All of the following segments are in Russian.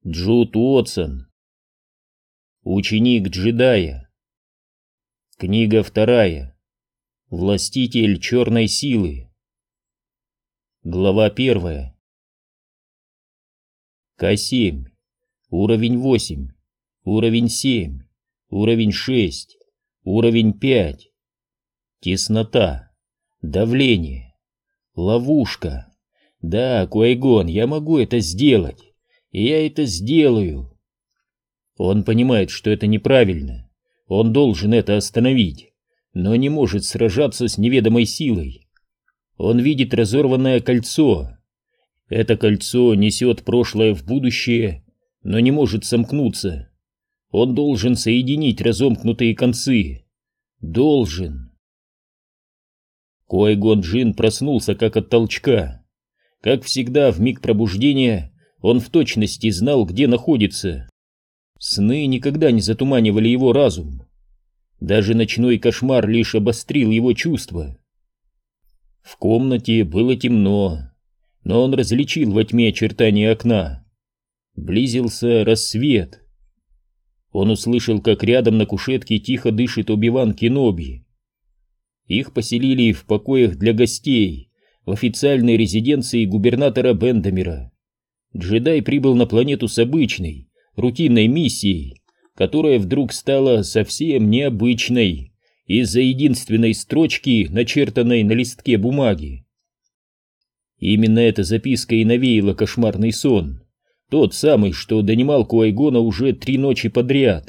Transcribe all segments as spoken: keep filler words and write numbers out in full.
Джуд Уотсон. Ученик джедая. Книга вторая. Властитель черной силы. Глава первая. Ка семь. Уровень восемь. Уровень семь. Уровень шесть. Уровень пять. Теснота. Давление. Ловушка. Да, Куай-Гон, я могу это сделать. И я это сделаю. Он понимает, что это неправильно. Он должен это остановить, но не может сражаться с неведомой силой. Он видит разорванное кольцо. Это кольцо несет прошлое в будущее, но не может сомкнуться. Он должен соединить разомкнутые концы. Должен. Куай-Гон Джинн проснулся как от толчка. Как всегда, в миг пробуждения он в точности знал, где находится. Сны никогда не затуманивали его разум. Даже ночной кошмар лишь обострил его чувства. В комнате было темно, но он различил во тьме очертания окна. Близился рассвет. Он услышал, как рядом на кушетке тихо дышит Оби-Ван Кеноби. Их поселили в покоях для гостей в официальной резиденции губернатора Бендамера. Джедай прибыл на планету с обычной, рутинной миссией, которая вдруг стала совсем необычной из-за единственной строчки, начертанной на листке бумаги. Именно эта записка и навеяла кошмарный сон, тот самый, что донимал Куай-Гона уже три ночи подряд.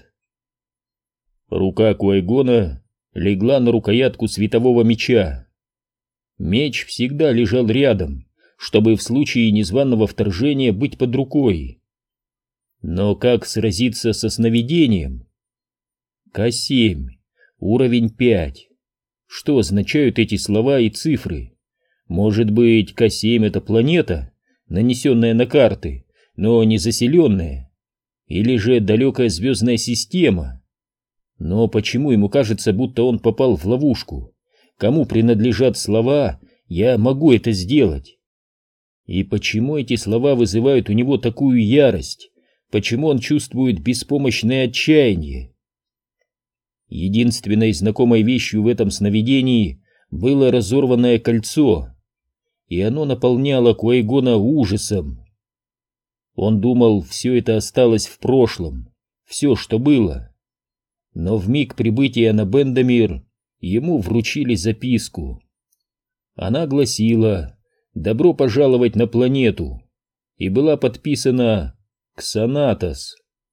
Рука Куай-Гона легла на рукоятку светового меча. Меч всегда лежал рядом, чтобы в случае незваного вторжения быть под рукой. Но как сразиться со сновидением? Ка семь, уровень пять. Что означают эти слова и цифры? Может быть, Ка семь — это планета, нанесенная на карты, но не заселенная? Или же далекая звездная система? Но почему ему кажется, будто он попал в ловушку? Кому принадлежат слова «я могу это сделать»? И почему эти слова вызывают у него такую ярость? Почему он чувствует беспомощное отчаяние? Единственной знакомой вещью в этом сновидении было разорванное кольцо, и оно наполняло Куай-Гона ужасом. Он думал, все это осталось в прошлом, все, что было. Но в миг прибытия на Бендамир ему вручили записку. Она гласила: «Добро пожаловать на планету», и была подписана «Ксанатос».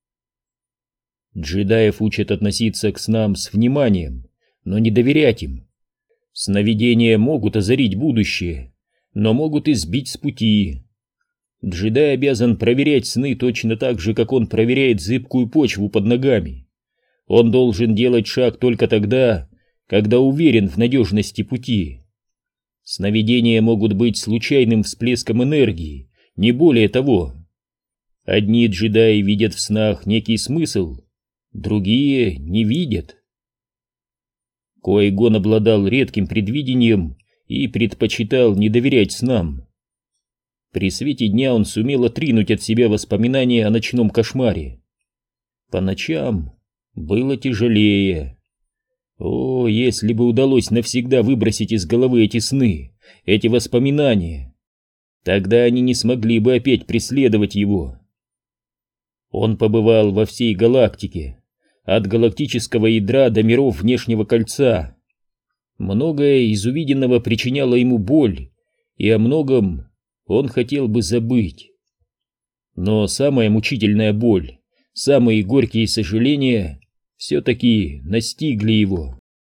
Джедаев учат относиться к снам с вниманием, но не доверять им. Сновидения могут озарить будущее, но могут и сбить с пути. Джедай обязан проверять сны точно так же, как он проверяет зыбкую почву под ногами. Он должен делать шаг только тогда, когда уверен в надежности пути. Сновидения могут быть случайным всплеском энергии, не более того. Одни джедаи видят в снах некий смысл, другие не видят. Куай-Гон обладал редким предвидением и предпочитал не доверять снам. При свете дня он сумел отринуть от себя воспоминания о ночном кошмаре. По ночам было тяжелее. О, если бы удалось навсегда выбросить из головы эти сны, эти воспоминания, тогда они не смогли бы опять преследовать его. Он побывал во всей галактике, от галактического ядра до миров внешнего кольца. Многое из увиденного причиняло ему боль, и о многом он хотел бы забыть. Но самая мучительная боль, самые горькие сожаления все-таки настигли его.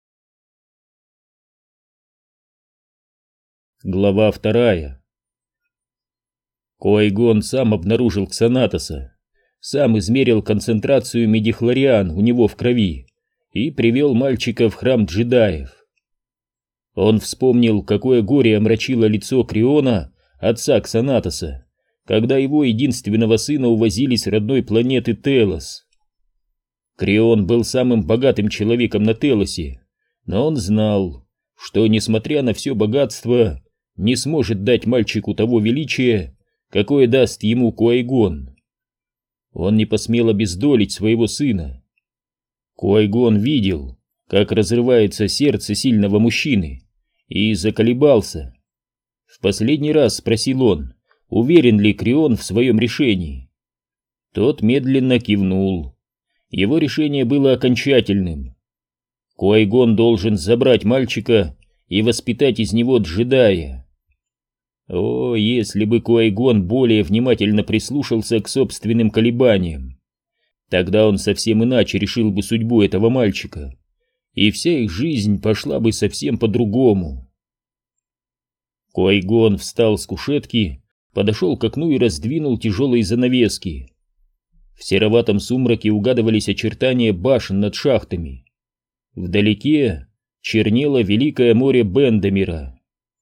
Глава вторая. Куай-Гон сам обнаружил Ксанатоса, сам измерил концентрацию медихлориан у него в крови и привел мальчика в храм джедаев. Он вспомнил, какое горе омрачило лицо Криона, отца Ксанатоса, когда его единственного сына увозили с родной планеты Телос. Крион был самым богатым человеком на Телосе, но он знал, что, несмотря на все богатство, не сможет дать мальчику того величия, какое даст ему Куай-Гон. Он не посмел обездолить своего сына. Ки-Гон видел, как разрывается сердце сильного мужчины, и заколебался. В последний раз спросил он, уверен ли Крион в своем решении. Тот медленно кивнул. Его решение было окончательным. Ки-Гон должен забрать мальчика и воспитать из него джедая. О, если бы Ки-Гон более внимательно прислушался к собственным колебаниям, тогда он совсем иначе решил бы судьбу этого мальчика, и вся их жизнь пошла бы совсем по-другому. Ки-Гон встал с кушетки, подошел к окну и раздвинул тяжелые занавески. В сероватом сумраке угадывались очертания башен над шахтами. Вдалеке чернело великое море Бендамира.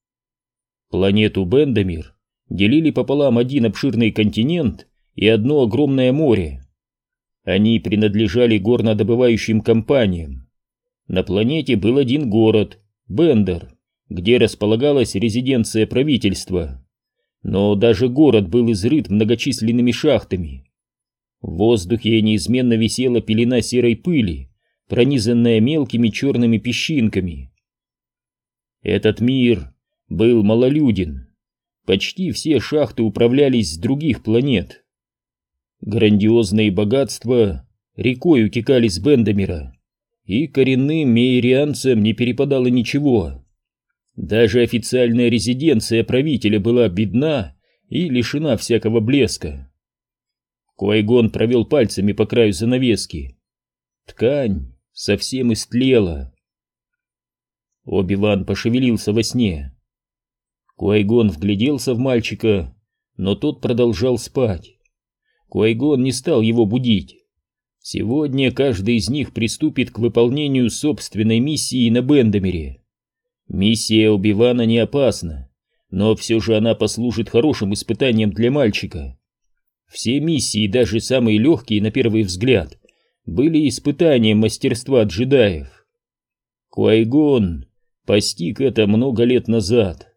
Планету Бендамир делили пополам один обширный континент и одно огромное море. Они принадлежали горнодобывающим компаниям. На планете был один город — Бендер, где располагалась резиденция правительства. Но даже город был изрыт многочисленными шахтами. В воздухе неизменно висела пелена серой пыли, пронизанная мелкими черными песчинками. Этот мир был малолюден. Почти все шахты управлялись с других планет. Грандиозные богатства рекой утекали с Бендамира, и коренным мейрианцам не перепадало ничего. Даже официальная резиденция правителя была бедна и лишена всякого блеска. Ки-Гон провел пальцами по краю занавески. Ткань совсем истлела. Оби-Ван пошевелился во сне. Ки-Гон вгляделся в мальчика, но тот продолжал спать. Ки-Гон не стал его будить. Сегодня каждый из них приступит к выполнению собственной миссии на Бендамире. Миссия Оби-Вана не опасна, но все же она послужит хорошим испытанием для мальчика. Все миссии, даже самые легкие на первый взгляд, были испытанием мастерства джедаев. Ки-Гон постиг это много лет назад.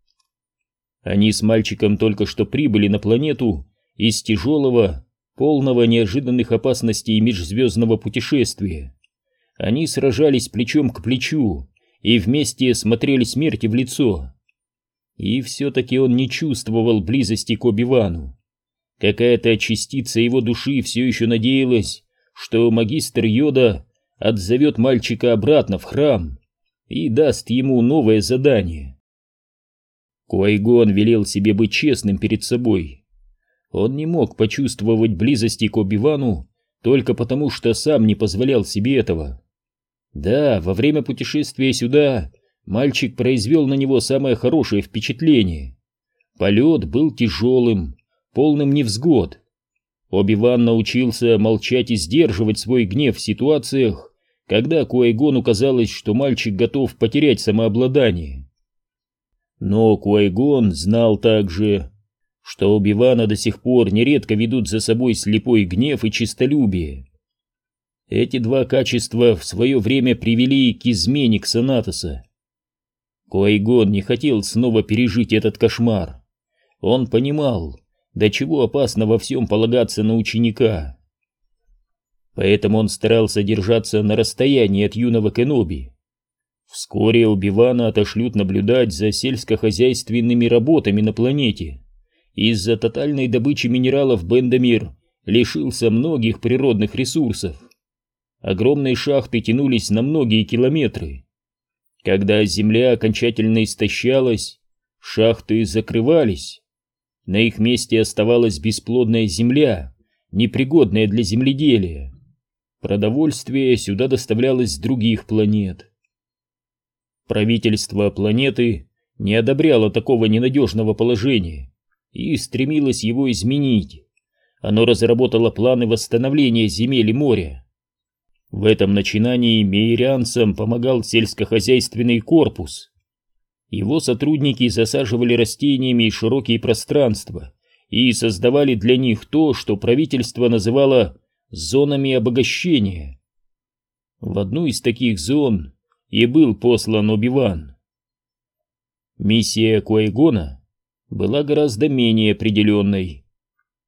Они с мальчиком только что прибыли на планету из тяжелого, полного неожиданных опасностей межзвездного путешествия. Они сражались плечом к плечу и вместе смотрели смерти в лицо. И все-таки он не чувствовал близости к Оби-Вану. Какая-то частица его души все еще надеялась, что магистр Йода отзовет мальчика обратно в храм и даст ему новое задание. Ки-Гон велел себе быть честным перед собой. Он не мог почувствовать близости к Оби-Вану только потому, что сам не позволял себе этого. Да, во время путешествия сюда мальчик произвел на него самое хорошее впечатление. Полет был тяжелым, полным невзгод. Оби-Ван научился молчать и сдерживать свой гнев в ситуациях, когда Ки-Гону казалось, что мальчик готов потерять самообладание. Но Ки-Гон знал также, что Оби-Вана до сих пор нередко ведут за собой слепой гнев и честолюбие. Эти два качества в свое время привели к измене Ксанатоса. Ки-Гон не хотел снова пережить этот кошмар. Он понимал, до чего опасно во всем полагаться на ученика. Поэтому он старался держаться на расстоянии от юного Кеноби. Вскоре Оби-Вана отошлют наблюдать за сельскохозяйственными работами на планете. Из-за тотальной добычи минералов Бендамир лишился многих природных ресурсов. Огромные шахты тянулись на многие километры. Когда земля окончательно истощалась, шахты закрывались. На их месте оставалась бесплодная земля, непригодная для земледелия. Продовольствие сюда доставлялось с других планет. Правительство планеты не одобряло такого ненадежного положения и стремилось его изменить. Оно разработало планы восстановления земель и моря. В этом начинании мейрианцам помогал сельскохозяйственный корпус. Его сотрудники засаживали растениями широкие пространства и создавали для них то, что правительство называло зонами обогащения. В одну из таких зон и был послан Оби-Ван. Миссия Ки-Гона была гораздо менее определенной.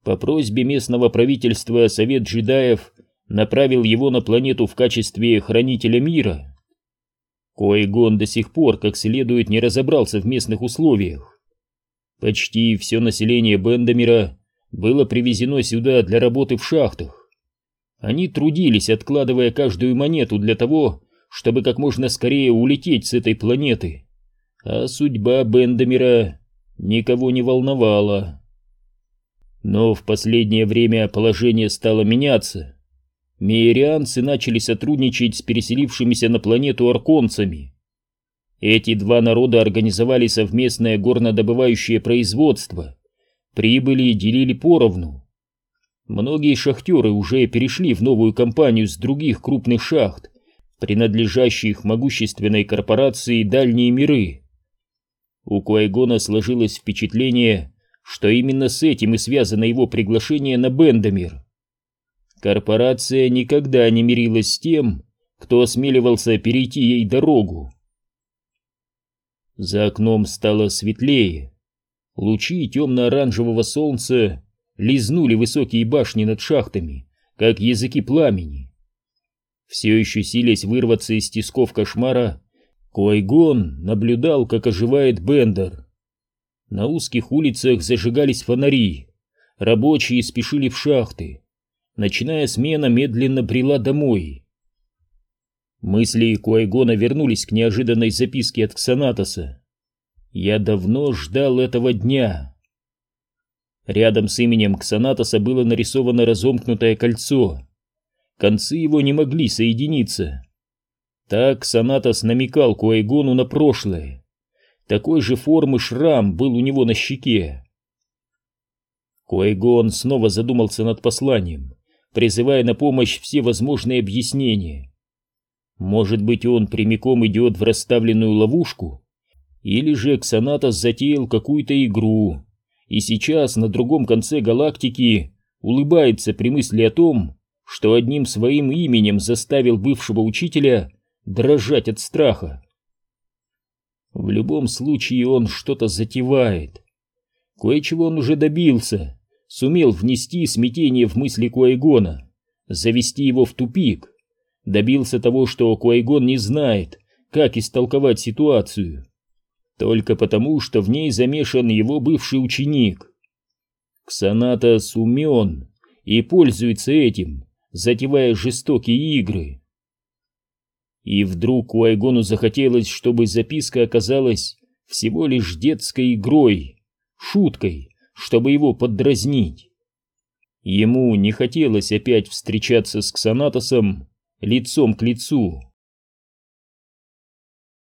По просьбе местного правительства Совет джедаев направил его на планету в качестве хранителя мира. Ки-Гон до сих пор как следует не разобрался в местных условиях. Почти все население Бендамира было привезено сюда для работы в шахтах. Они трудились, откладывая каждую монету для того, чтобы как можно скорее улететь с этой планеты. А судьба Бендамира никого не волновала. Но в последнее время положение стало меняться. Меерианцы начали сотрудничать с переселившимися на планету арконцами. Эти два народа организовали совместное горнодобывающее производство, прибыли делили поровну. Многие шахтеры уже перешли в новую компанию с других крупных шахт, принадлежащих могущественной корпорации «Дальние миры». У Ки-Гона сложилось впечатление, что именно с этим и связано его приглашение на Бендамир. Корпорация никогда не мирилась с тем, кто осмеливался перейти ей дорогу. За окном стало светлее. Лучи темно-оранжевого солнца лизнули высокие башни над шахтами, как языки пламени. Все еще силясь вырваться из тисков кошмара, Ки-Гон наблюдал, как оживает Бендер. На узких улицах зажигались фонари, рабочие спешили в шахты. Ночная смена медленно брела домой. Мысли Ки-Гона вернулись к неожиданной записке от Ксанатоса. «Я давно ждал этого дня». Рядом с именем Ксанатоса было нарисовано разомкнутое кольцо. Концы его не могли соединиться. Так Ксанатос намекал Ки-Гону на прошлое. Такой же формы шрам был у него на щеке. Ки-Гон снова задумался над посланием, призывая на помощь все возможные объяснения. Может быть, он прямиком идет в расставленную ловушку? Или же Ксанатос затеял какую-то игру, и сейчас на другом конце галактики улыбается при мысли о том, что одним своим именем заставил бывшего учителя дрожать от страха. В любом случае он что-то затевает. Кое-чего он уже добился, сумел внести смятение в мысли Ки-Гона, завести его в тупик, добился того, что Ки-Гон не знает, как истолковать ситуацию, только потому, что в ней замешан его бывший ученик. Ксанатос умен и пользуется этим, затевая жестокие игры. И вдруг Ки-Гону захотелось, чтобы записка оказалась всего лишь детской игрой, шуткой, чтобы его поддразнить. Ему не хотелось опять встречаться с Ксанатосом лицом к лицу.